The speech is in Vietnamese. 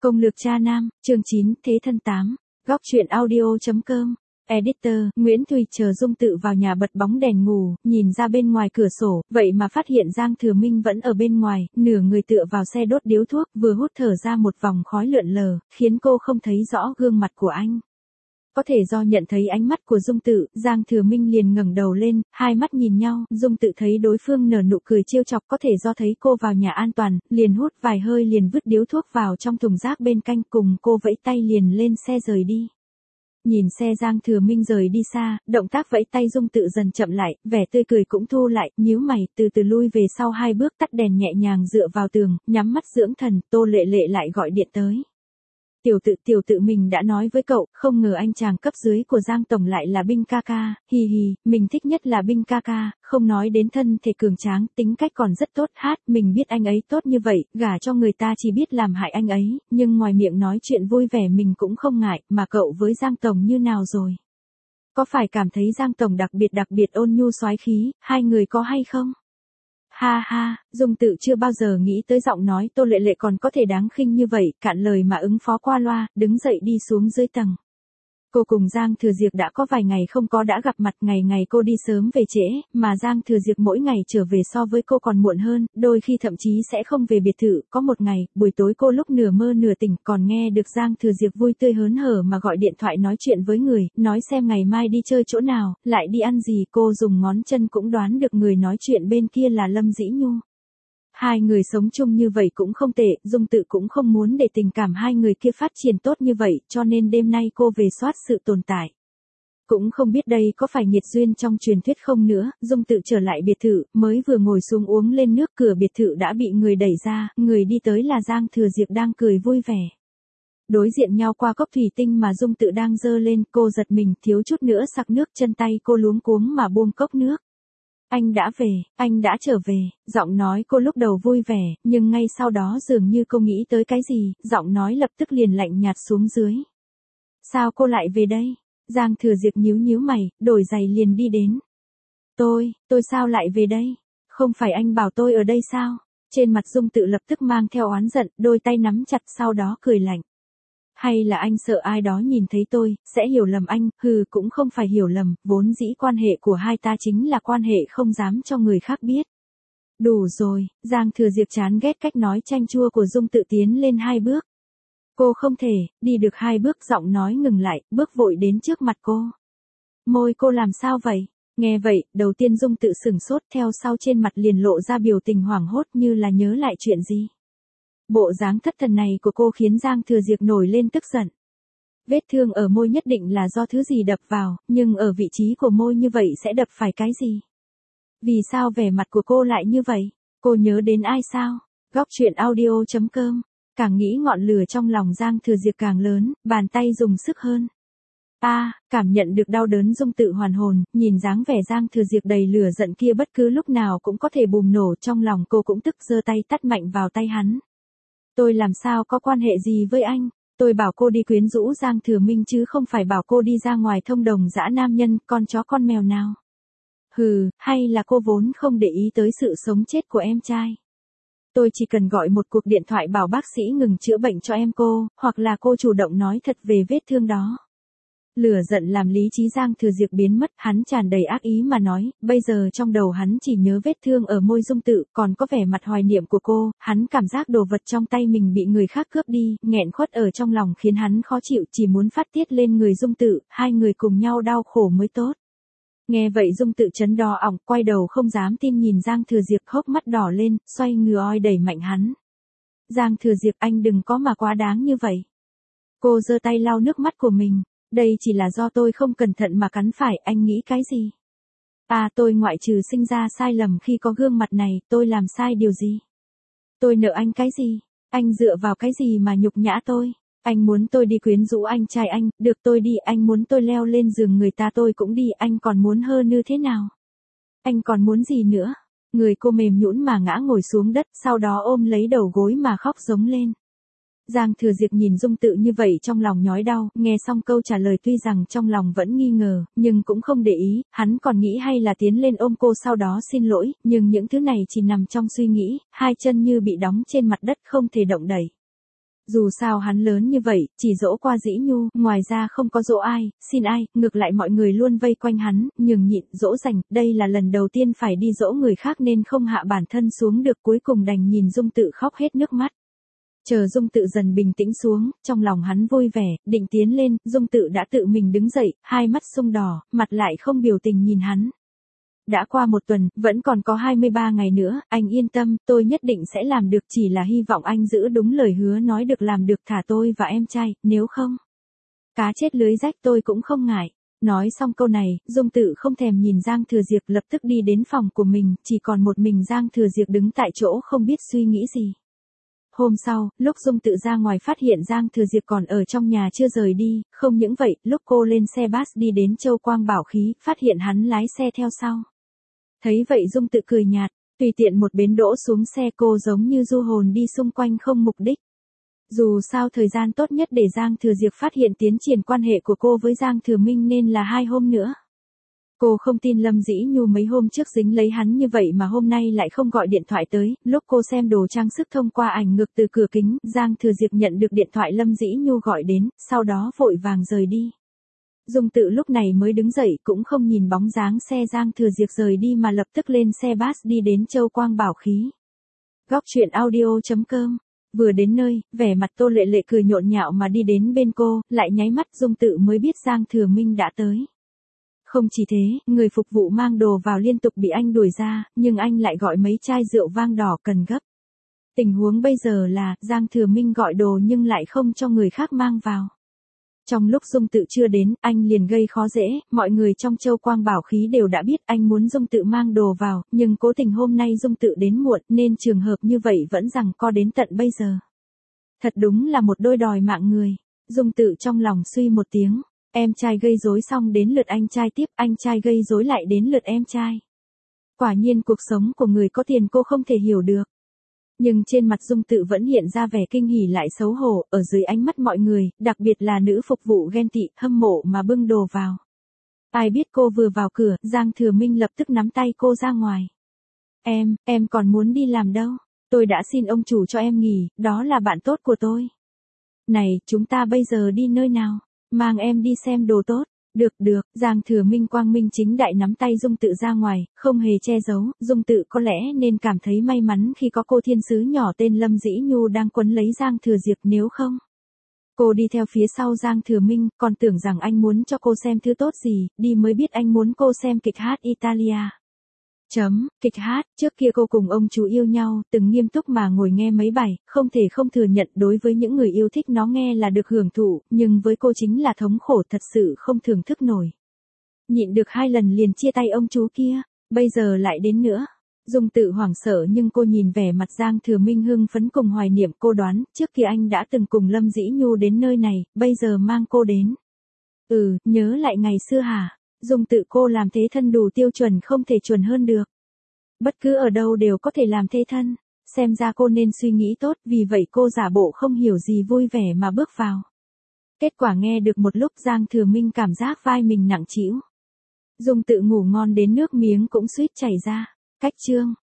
Công lược cha nam, chương 9, thế thân 8. Góc truyện audio.com. Editor, Nguyễn Thùy chờ Dung Tự vào nhà bật bóng đèn ngủ, nhìn ra bên ngoài cửa sổ, vậy mà phát hiện Giang Thừa Minh vẫn ở bên ngoài, nửa người tựa vào xe đốt điếu thuốc, vừa hút thở ra một vòng khói lượn lờ, khiến cô không thấy rõ gương mặt của anh. Có thể do nhận thấy ánh mắt của Dung Tự, Giang Thừa Minh liền ngẩng đầu lên, hai mắt nhìn nhau, Dung Tự thấy đối phương nở nụ cười trêu chọc, có thể do thấy cô vào nhà an toàn, liền hút vài hơi liền vứt điếu thuốc vào trong thùng rác bên cạnh, cùng cô vẫy tay liền lên xe rời đi. Nhìn xe Giang Thừa Minh rời đi xa, động tác vẫy tay Dung Tự dần chậm lại, vẻ tươi cười cũng thu lại, nhíu mày, từ từ lui về sau hai bước, tắt đèn nhẹ nhàng dựa vào tường, nhắm mắt dưỡng thần. Tô Lệ Lệ lại gọi điện tới. Tiểu tự mình đã nói với cậu, không ngờ anh chàng cấp dưới của Giang Tổng lại là Binh ca ca, hì hì, mình thích nhất là Binh ca ca, không nói đến thân thể cường tráng, tính cách còn rất tốt, mình biết anh ấy tốt như vậy, gả cho người ta chỉ biết làm hại anh ấy, nhưng ngoài miệng nói chuyện vui vẻ mình cũng không ngại, mà cậu với Giang Tổng như nào rồi? Có phải cảm thấy Giang Tổng đặc biệt ôn nhu soái khí, hai người có hay không? Ha ha, Dung Tự chưa bao giờ nghĩ tới giọng nói Tô Lệ Lệ còn có thể đáng khinh như vậy, cạn lời mà ứng phó qua loa, đứng dậy đi xuống dưới tầng. Cô cùng Giang Thừa Diệp đã có vài ngày không có đã gặp mặt, ngày cô đi sớm về trễ, mà Giang Thừa Diệp mỗi ngày trở về so với cô còn muộn hơn, đôi khi thậm chí sẽ không về biệt thự. Có một ngày, buổi tối cô lúc nửa mơ nửa tỉnh còn nghe được Giang Thừa Diệp vui tươi hớn hở mà gọi điện thoại nói chuyện với người, nói xem ngày mai đi chơi chỗ nào, lại đi ăn gì. Cô dùng ngón chân cũng đoán được người nói chuyện bên kia là Lâm Dĩ Nhu. Hai người sống chung như vậy cũng không tệ, Dung Tự cũng không muốn để tình cảm hai người kia phát triển tốt như vậy, cho nên đêm nay cô về soát sự tồn tại. Cũng không biết đây có phải nghiệt duyên trong truyền thuyết không nữa, Dung Tự trở lại biệt thự, mới vừa ngồi xuống uống lên nước, cửa biệt thự đã bị người đẩy ra, người đi tới là Giang Thừa Diệp đang cười vui vẻ. Đối diện nhau qua cốc thủy tinh mà Dung Tự đang dơ lên, cô giật mình, thiếu chút nữa sặc nước, chân tay cô luống cuống mà buông cốc nước. Anh đã trở về, giọng nói cô lúc đầu vui vẻ, nhưng ngay sau đó dường như cô nghĩ tới cái gì, giọng nói lập tức liền lạnh nhạt xuống dưới. Sao cô lại về đây? Giang Thừa Diệp nhíu mày, đổi giày liền đi đến. Tôi sao lại về đây? Không phải anh bảo tôi ở đây sao? Trên mặt Dung Tự lập tức mang theo oán giận, đôi tay nắm chặt sau đó cười lạnh. Hay là anh sợ ai đó nhìn thấy tôi, sẽ hiểu lầm anh, cũng không phải hiểu lầm, vốn dĩ quan hệ của hai ta chính là quan hệ không dám cho người khác biết. Đủ rồi, Giang Thừa Diệp chán ghét cách nói chanh chua của Dung Tự, tiến lên hai bước. Cô không thể, đi được hai bước, giọng nói ngừng lại, bước vội đến trước mặt cô. Môi cô làm sao vậy? Nghe vậy, đầu tiên Dung Tự sửng sốt, theo sau trên mặt liền lộ ra biểu tình hoảng hốt như là nhớ lại chuyện gì. Bộ dáng thất thần này của cô khiến Giang Thừa Diệp nổi lên tức giận. Vết thương ở môi nhất định là do thứ gì đập vào, nhưng ở vị trí của môi như vậy sẽ đập phải cái gì? Vì sao vẻ mặt của cô lại như vậy? Cô nhớ đến ai sao? Góc truyện audio.com. Càng nghĩ ngọn lửa trong lòng Giang Thừa Diệp càng lớn, bàn tay dùng sức hơn. Cảm nhận được đau đớn, Dung Tự hoàn hồn, nhìn dáng vẻ Giang Thừa Diệp đầy lửa giận kia bất cứ lúc nào cũng có thể bùng nổ, trong lòng cô cũng tức, giơ tay tát mạnh vào tay hắn. Tôi làm sao có quan hệ gì với anh? Tôi bảo cô đi quyến rũ Giang Thừa Minh chứ không phải bảo cô đi ra ngoài thông đồng dã nam nhân, con chó con mèo nào. Hay là cô vốn không để ý tới sự sống chết của em trai? Tôi chỉ cần gọi một cuộc điện thoại bảo bác sĩ ngừng chữa bệnh cho em cô, hoặc là cô chủ động nói thật về vết thương đó. Lửa giận làm lý trí Giang Thừa Diệp biến mất, hắn tràn đầy ác ý mà nói, bây giờ trong đầu hắn chỉ nhớ vết thương ở môi Dung Tự, còn có vẻ mặt hoài niệm của cô, hắn cảm giác đồ vật trong tay mình bị người khác cướp đi, nghẹn khuất ở trong lòng khiến hắn khó chịu, chỉ muốn phát tiết lên người Dung Tự, hai người cùng nhau đau khổ mới tốt. Nghe vậy Dung Tự chấn đỏ ỏng, quay đầu không dám tin nhìn Giang Thừa Diệp, hốc mắt đỏ lên, xoay người oi đẩy mạnh hắn. Giang Thừa Diệp, anh đừng có mà quá đáng như vậy. Cô giơ tay lau nước mắt của mình. Đây chỉ là do tôi không cẩn thận mà cắn phải, anh nghĩ cái gì? Tôi ngoại trừ sinh ra sai lầm khi có gương mặt này, tôi làm sai điều gì? Tôi nợ anh cái gì? Anh dựa vào cái gì mà nhục nhã tôi? Anh muốn tôi đi quyến rũ anh trai anh, được tôi đi, anh muốn tôi leo lên giường người ta tôi cũng đi, anh còn muốn hơn như thế nào? Anh còn muốn gì nữa? Người cô mềm nhũn mà ngã ngồi xuống đất, sau đó ôm lấy đầu gối mà khóc giống lên. Giang Thừa Diệp nhìn Dung Tự như vậy trong lòng nhói đau, nghe xong câu trả lời tuy rằng trong lòng vẫn nghi ngờ, nhưng cũng không để ý, hắn còn nghĩ hay là tiến lên ôm cô sau đó xin lỗi, nhưng những thứ này chỉ nằm trong suy nghĩ, hai chân như bị đóng trên mặt đất không thể động đậy. Dù sao hắn lớn như vậy, chỉ dỗ qua Dĩ Nhu, ngoài ra không có dỗ ai, xin ai, ngược lại mọi người luôn vây quanh hắn, nhường nhịn, dỗ dành, đây là lần đầu tiên phải đi dỗ người khác nên không hạ bản thân xuống được, cuối cùng đành nhìn Dung Tự khóc hết nước mắt. Chờ Dung Tự dần bình tĩnh xuống, trong lòng hắn vui vẻ, định tiến lên, Dung Tự đã tự mình đứng dậy, hai mắt sưng đỏ, mặt lại không biểu tình nhìn hắn. Đã qua một tuần, vẫn còn có 23 ngày nữa, anh yên tâm, tôi nhất định sẽ làm được, chỉ là hy vọng anh giữ đúng lời hứa nói được làm được, thả tôi và em trai, nếu không, cá chết lưới rách tôi cũng không ngại. Nói xong câu này, Dung Tự không thèm nhìn Giang Thừa Diệp, lập tức đi đến phòng của mình, chỉ còn một mình Giang Thừa Diệp đứng tại chỗ không biết suy nghĩ gì. Hôm sau, lúc Dung Tự ra ngoài phát hiện Giang Thừa Diệp còn ở trong nhà chưa rời đi, không những vậy, lúc cô lên xe bus đi đến Châu Quang Bảo Khí, phát hiện hắn lái xe theo sau. Thấy vậy Dung Tự cười nhạt, tùy tiện một bến đỗ xuống xe, cô giống như du hồn đi xung quanh không mục đích. Dù sao thời gian tốt nhất để Giang Thừa Diệp phát hiện tiến triển quan hệ của cô với Giang Thừa Minh nên là 2 hôm nữa. Cô không tin Lâm Dĩ Nhu mấy hôm trước dính lấy hắn như vậy mà hôm nay lại không gọi điện thoại tới, lúc cô xem đồ trang sức thông qua ảnh ngược từ cửa kính, Giang Thừa Diệp nhận được điện thoại Lâm Dĩ Nhu gọi đến, sau đó vội vàng rời đi. Dung Tự lúc này mới đứng dậy, cũng không nhìn bóng dáng xe Giang Thừa Diệp rời đi mà lập tức lên xe bus đi đến Châu Quang Bảo Khí. Góc truyện audio.com. Vừa đến nơi, vẻ mặt Tô Lệ Lệ cười nhộn nhạo mà đi đến bên cô, lại nháy mắt, Dung Tự mới biết Giang Thừa Minh đã tới. Không chỉ thế, người phục vụ mang đồ vào liên tục bị anh đuổi ra, nhưng anh lại gọi mấy chai rượu vang đỏ cần gấp. Tình huống bây giờ là, Giang Thừa Minh gọi đồ nhưng lại không cho người khác mang vào. Trong lúc Dung Tự chưa đến, anh liền gây khó dễ, mọi người trong Châu Quang Bảo Khí đều đã biết anh muốn Dung Tự mang đồ vào, nhưng cố tình hôm nay Dung Tự đến muộn nên trường hợp như vậy vẫn giằng co đến tận bây giờ. Thật đúng là một đôi đòi mạng người. Dung Tự trong lòng suy một tiếng, em trai gây rối xong đến lượt anh trai tiếp, anh trai gây rối lại đến lượt em trai. Quả nhiên cuộc sống của người có tiền cô không thể hiểu được. Nhưng trên mặt Dung Tự vẫn hiện ra vẻ kinh hỉ lại xấu hổ, ở dưới ánh mắt mọi người, đặc biệt là nữ phục vụ ghen tị, hâm mộ mà bưng đồ vào. Ai biết cô vừa vào cửa, Giang Thừa Minh lập tức nắm tay cô ra ngoài. Em còn muốn đi làm đâu, tôi đã xin ông chủ cho em nghỉ, đó là bạn tốt của tôi. Này, chúng ta bây giờ đi nơi nào, mang em đi xem đồ tốt. Được, Giang Thừa Minh quang minh chính đại nắm tay Dung Tự ra ngoài, không hề che giấu, Dung Tự có lẽ nên cảm thấy may mắn khi có cô thiên sứ nhỏ tên Lâm Dĩ Nhu đang quấn lấy Giang Thừa Diệp, nếu không. Cô đi theo phía sau Giang Thừa Minh, còn tưởng rằng anh muốn cho cô xem thứ tốt gì, đi mới biết anh muốn cô xem kịch hát Italia. Kịch hát, trước kia cô cùng ông chú yêu nhau, từng nghiêm túc mà ngồi nghe mấy bài, không thể không thừa nhận đối với những người yêu thích nó nghe là được hưởng thụ, nhưng với cô chính là thống khổ, thật sự không thưởng thức nổi. Nhịn được 2 lần liền chia tay ông chú kia, bây giờ lại đến nữa. Dung Tự hoảng sợ nhưng cô nhìn vẻ mặt Giang Thừa Minh hưng phấn cùng hoài niệm, cô đoán, trước kia anh đã từng cùng Lâm Dĩ Nhu đến nơi này, bây giờ mang cô đến. Nhớ lại ngày xưa hả? Dung Tự cô làm thế thân đủ tiêu chuẩn, không thể chuẩn hơn được. Bất cứ ở đâu đều có thể làm thế thân. Xem ra cô nên suy nghĩ tốt, vì vậy cô giả bộ không hiểu gì vui vẻ mà bước vào. Kết quả nghe được một lúc Giang Thừa Minh cảm giác vai mình nặng trĩu. Dung Tự ngủ ngon đến nước miếng cũng suýt chảy ra. Cách chương